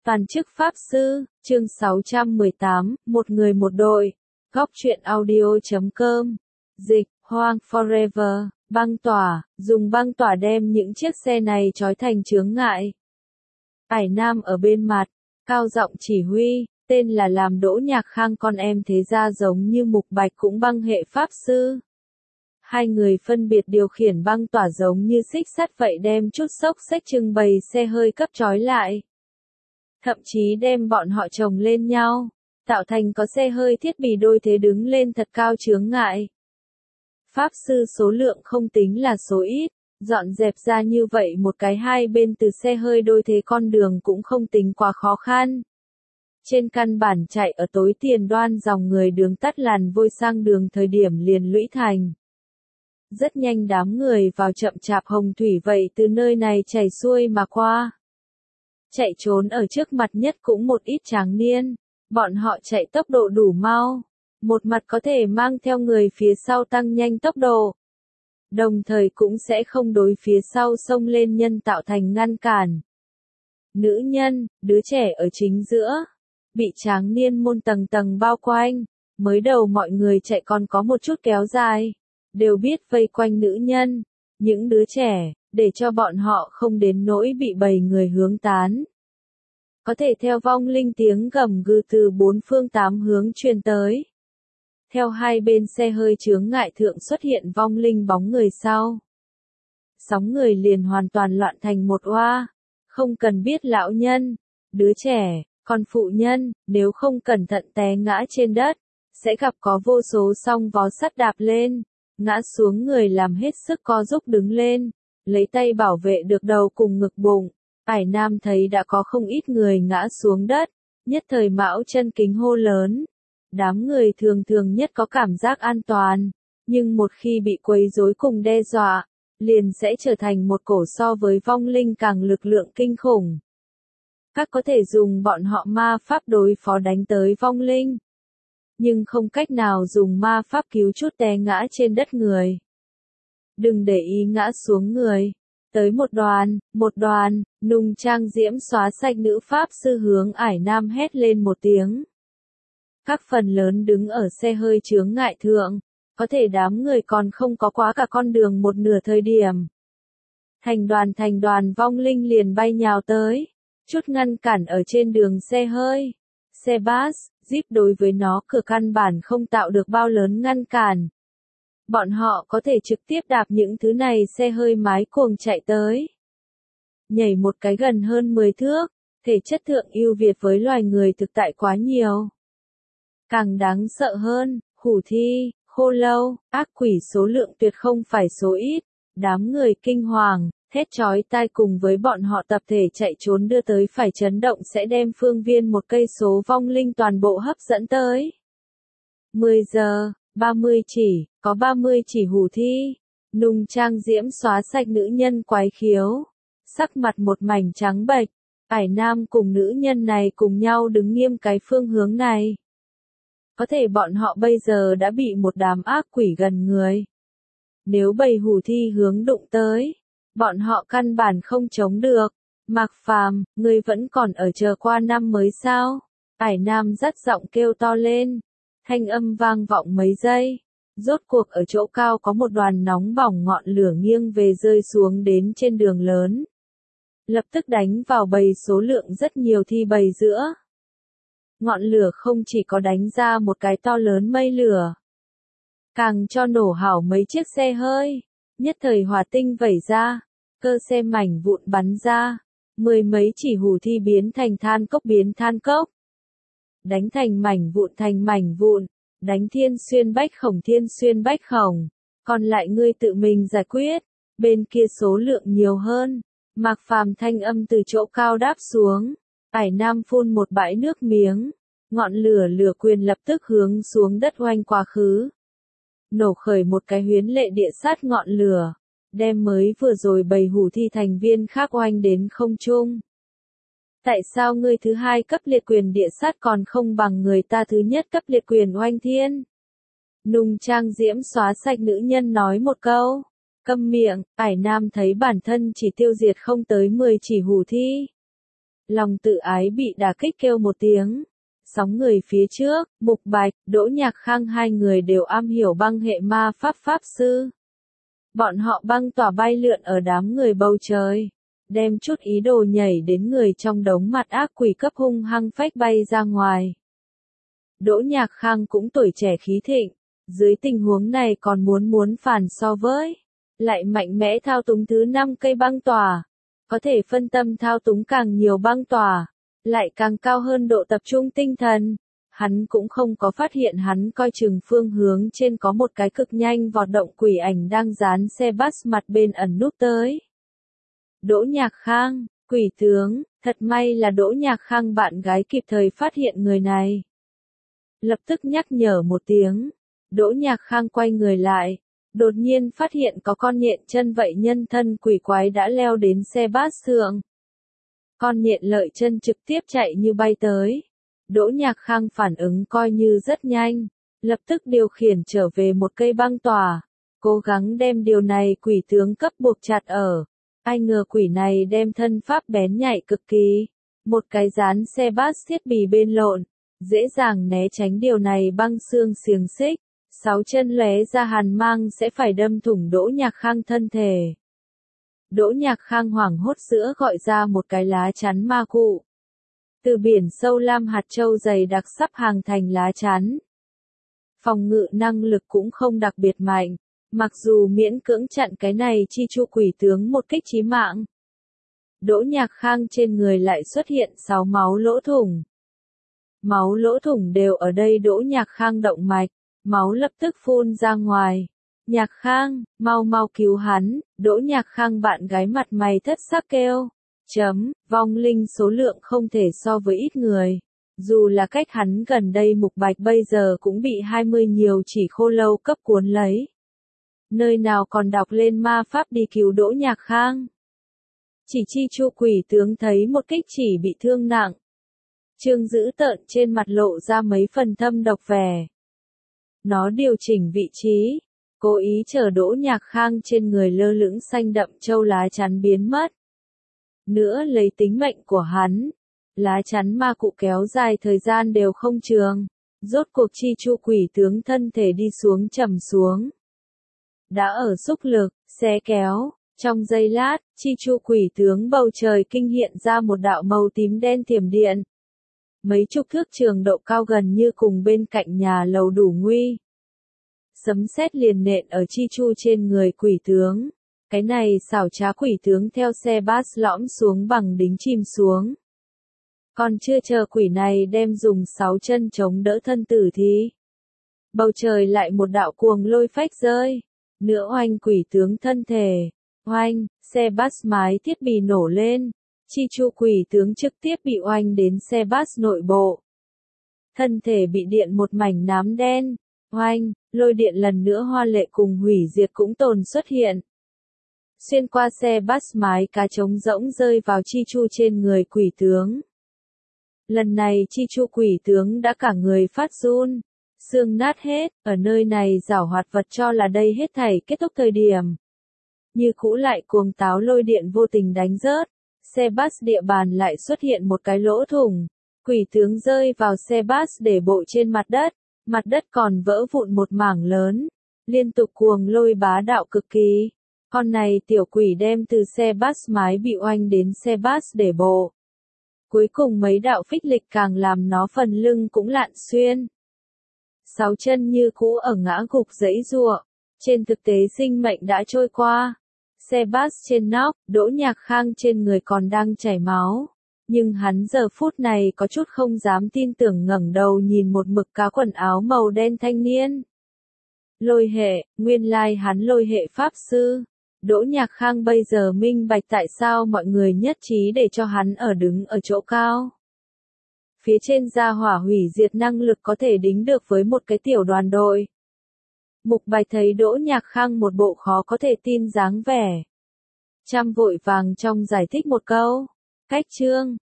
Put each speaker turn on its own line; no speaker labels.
Toàn chức Pháp Sư, chương 618, một người một đội. Góc truyện audio.com. Dịch, Hoang Forever, băng tỏa, dùng băng tỏa đem những chiếc xe này trói thành chướng ngại. Ải Nam ở bên mặt, cao giọng chỉ huy, tên là làm Đỗ Nhạc Khang, con em thế gia giống như Mục Bạch cũng băng hệ Pháp Sư. Hai người phân biệt điều khiển băng tỏa giống như xích sắt vậy, đem chút xốc xếch trưng bày xe hơi cấp trói lại. Thậm chí đem bọn họ chồng lên nhau, tạo thành có xe hơi thiết bị đôi thế đứng lên thật cao chướng ngại. Pháp sư số lượng không tính là số ít, dọn dẹp ra như vậy một cái hai bên từ xe hơi đôi thế con đường cũng không tính quá khó khăn. Trên căn bản chạy ở tối tiền đoan dòng người đường tắt làn vôi sang đường thời điểm liền lũy thành. Rất nhanh đám người vào chậm chạp hồng thủy vậy từ nơi này chảy xuôi mà qua. Chạy trốn ở trước mặt nhất cũng một ít tráng niên, bọn họ chạy tốc độ đủ mau, một mặt có thể mang theo người phía sau tăng nhanh tốc độ, đồng thời cũng sẽ không đối phía sau xông lên nhân tạo thành ngăn cản. Nữ nhân, đứa trẻ ở chính giữa, bị tráng niên môn tầng tầng bao quanh, mới đầu mọi người chạy còn có một chút kéo dài, đều biết vây quanh nữ nhân, những đứa trẻ, để cho bọn họ không đến nỗi bị bầy người hướng tán. Có thể theo vong linh tiếng gầm gừ từ bốn phương tám hướng truyền tới. Theo hai bên xe hơi chướng ngại thượng xuất hiện vong linh bóng người sau. Sóng người liền hoàn toàn loạn thành một oa, không cần biết lão nhân, đứa trẻ, còn phụ nhân, nếu không cẩn thận té ngã trên đất, sẽ gặp có vô số song vó sắt đạp lên, ngã xuống người làm hết sức co giúp đứng lên, lấy tay bảo vệ được đầu cùng ngực bụng. Ải Nam thấy đã có không ít người ngã xuống đất, nhất thời mão chân kính hô lớn. Đám người thường thường nhất có cảm giác an toàn, nhưng một khi bị quấy rối cùng đe dọa, liền sẽ trở thành một cổ so với vong linh càng lực lượng kinh khủng. Các có thể dùng bọn họ ma pháp đối phó đánh tới vong linh, nhưng không cách nào dùng ma pháp cứu chút té ngã trên đất người. Đừng để ý ngã xuống người. Tới một đoàn, nùng trang diễm xóa sạch nữ pháp sư hướng Ải Nam hét lên một tiếng. Các phần lớn đứng ở xe hơi chướng ngại thượng, có thể đám người còn không có quá cả con đường một nửa thời điểm. Thành đoàn vong linh liền bay nhào tới, chút ngăn cản ở trên đường xe hơi. Xe bus, Jeep đối với nó cửa căn bản không tạo được bao lớn ngăn cản. Bọn họ có thể trực tiếp đạp những thứ này xe hơi mái cuồng chạy tới. Nhảy một cái gần hơn 10 thước, thể chất thượng ưu việt với loài người thực tại quá nhiều. Càng đáng sợ hơn, hủ thi, khô lâu, ác quỷ số lượng tuyệt không phải số ít. Đám người kinh hoàng, thét chói tai cùng với bọn họ tập thể chạy trốn đưa tới phải chấn động sẽ đem phương viên một cây số vong linh toàn bộ hấp dẫn tới. 10 giờ. 30 chỉ, có 30 chỉ hủ thi. Nùng trang diễm xóa sạch nữ nhân quái khiếu. Sắc mặt một mảnh trắng bệch. Ải Nam cùng nữ nhân này cùng nhau đứng nghiêm cái phương hướng này. Có thể bọn họ bây giờ đã bị một đám ác quỷ gần người. Nếu bầy hủ thi hướng đụng tới, bọn họ căn bản không chống được. Mạc Phàm, ngươi vẫn còn ở chờ qua năm mới sao? Ải Nam dắt giọng kêu to lên. Thanh âm vang vọng mấy giây. Rốt cuộc ở chỗ cao có một đoàn nóng bỏng ngọn lửa nghiêng về rơi xuống đến trên đường lớn. Lập tức đánh vào bầy số lượng rất nhiều thi bầy giữa. Ngọn lửa không chỉ có đánh ra một cái to lớn mây lửa, càng cho nổ hảo mấy chiếc xe hơi. Nhất thời hỏa tinh vẩy ra, cơ xe mảnh vụn bắn ra. Mười mấy chỉ hủ thi biến thành than cốc. Đánh thành mảnh vụn, đánh thiên xuyên bách khổng, còn lại ngươi tự mình giải quyết, bên kia số lượng nhiều hơn. Mạc Phàm thanh âm từ chỗ cao đáp xuống, Ải Nam phun một bãi nước miếng, ngọn lửa quyền lập tức hướng xuống đất oanh quá khứ. Nổ khởi một cái huyến lệ địa sát ngọn lửa, đem mới vừa rồi bầy hủ thi thành viên khác oanh đến không trung. Tại sao ngươi thứ hai cấp liệt quyền địa sát còn không bằng người ta thứ nhất cấp liệt quyền oanh thiên? Nùng trang diễm xóa sạch nữ nhân nói một câu. Câm miệng, Ải Nam thấy bản thân chỉ tiêu diệt không tới 10 chỉ hủ thi. Lòng tự ái bị đả kích kêu một tiếng. Sóng người phía trước, Mục Bạch, Đỗ Nhạc Khang hai người đều am hiểu băng hệ ma pháp pháp sư. Bọn họ băng tỏa bay lượn ở đám người bầu trời, đem chút ý đồ nhảy đến người trong đống mặt ác quỷ cấp hung hăng phách bay ra ngoài. Đỗ Nhạc Khang cũng tuổi trẻ khí thịnh, dưới tình huống này còn muốn phản so với, lại mạnh mẽ thao túng thứ 5 cây băng tỏa, có thể phân tâm thao túng càng nhiều băng tỏa, lại càng cao hơn độ tập trung tinh thần. Hắn cũng không có phát hiện hắn coi chừng phương hướng trên có một cái cực nhanh vọt động quỷ ảnh đang dán xe bus mặt bên ẩn núp tới. Đỗ Nhạc Khang, quỷ tướng, thật may là Đỗ Nhạc Khang bạn gái kịp thời phát hiện người này. Lập tức nhắc nhở một tiếng, Đỗ Nhạc Khang quay người lại, đột nhiên phát hiện có con nhện chân vậy nhân thân quỷ quái đã leo đến xe bus thượng. Con nhện lợi chân trực tiếp chạy như bay tới. Đỗ Nhạc Khang phản ứng coi như rất nhanh, lập tức điều khiển trở về một cây băng tỏa, cố gắng đem điều này quỷ tướng cấp buộc chặt ở. Ai ngờ quỷ này đem thân pháp bén nhạy cực kỳ, một cái dán xe bus thiết bị bên lộn, dễ dàng né tránh điều này băng xương xiềng xích, 6 chân lóe ra hàn mang sẽ phải đâm thủng Đỗ Nhạc Khang thân thể. Đỗ Nhạc Khang hoảng hốt giữa gọi ra một cái lá chắn ma cụ. Từ biển sâu lam hạt châu dày đặc sắp hàng thành lá chắn. Phòng ngự năng lực cũng không đặc biệt mạnh, mặc dù miễn cưỡng chặn cái này chi chu quỷ tướng một kích chí mạng. Đỗ Nhạc Khang trên người lại xuất hiện 6 máu lỗ thủng. Máu lỗ thủng đều ở đây Đỗ Nhạc Khang động mạch, máu lập tức phun ra ngoài. Nhạc Khang, mau cứu hắn, Đỗ Nhạc Khang bạn gái mặt mày thất sắc kêu. Vong linh số lượng không thể so với ít người. Dù là cách hắn gần đây Mục Bạch bây giờ cũng bị 20 nhiều chỉ khô lâu cấp cuốn lấy. Nơi nào còn đọc lên ma pháp đi cứu Đỗ Nhạc Khang. Chỉ chi chu quỷ tướng thấy một kích chỉ bị thương nặng. Trương dữ tợn trên mặt lộ ra mấy phần thâm độc vẻ. Nó điều chỉnh vị trí, cố ý chờ Đỗ Nhạc Khang trên người lơ lửng xanh đậm châu lá chắn biến mất. Nữa lấy tính mệnh của hắn, lá chắn ma cụ kéo dài thời gian đều không trường, rốt cuộc chi chu quỷ tướng thân thể đi xuống trầm xuống. Đã ở xúc lực, xé kéo, trong giây lát, chi chu quỷ tướng bầu trời kinh hiện ra một đạo màu tím đen thiểm điện. Mấy chục thước trường độ cao gần như cùng bên cạnh nhà lầu đủ nguy. Sấm sét liền nện ở chi chu trên người quỷ tướng. Cái này xảo trá quỷ tướng theo xe bus lõm xuống bằng đính chìm xuống. Còn chưa chờ quỷ này đem dùng 6 chân chống đỡ thân tử thì bầu trời lại một đạo cuồng lôi phách rơi. Nữa oanh quỷ tướng thân thể. Oanh, xe bus mái thiết bị nổ lên. Chi chu quỷ tướng trực tiếp bị oanh đến xe bus nội bộ. Thân thể bị điện một mảnh nám đen. Oanh, lôi điện lần nữa hoa lệ cùng hủy diệt cũng tồn xuất hiện. Xuyên qua xe bus mái cá trống rỗng rơi vào chi chu trên người quỷ tướng. Lần này chi chu quỷ tướng đã cả người phát run, xương nát hết, ở nơi này giảo hoạt vật cho là đây hết thảy kết thúc thời điểm. Như cũ lại cuồng táo lôi điện vô tình đánh rớt, xe bus địa bàn lại xuất hiện một cái lỗ thủng, quỷ tướng rơi vào xe bus để bộ trên mặt đất còn vỡ vụn một mảng lớn, liên tục cuồng lôi bá đạo cực kỳ. Con này tiểu quỷ đem từ xe bus mái bị oanh đến xe bus để bộ. Cuối cùng mấy đạo phích lịch càng làm nó phần lưng cũng lạn xuyên. 6 chân như cũ ở ngã gục giãy giụa. Trên thực tế sinh mệnh đã trôi qua. Xe bus trên nóc, Đỗ Nhạc Khang trên người còn đang chảy máu. Nhưng hắn giờ phút này có chút không dám tin tưởng ngẩng đầu nhìn một mực cá quần áo màu đen thanh niên. Lôi hệ, nguyên lai hắn lôi hệ pháp sư. Đỗ Nhạc Khang bây giờ minh bạch tại sao mọi người nhất trí để cho hắn đứng ở chỗ cao. Phía trên gia hỏa hủy diệt năng lực có thể đính được với một cái tiểu đoàn đội. Mục Bạch thấy Đỗ Nhạc Khang một bộ khó có thể tin dáng vẻ. Vội vàng trong giải thích một câu. Cách chương.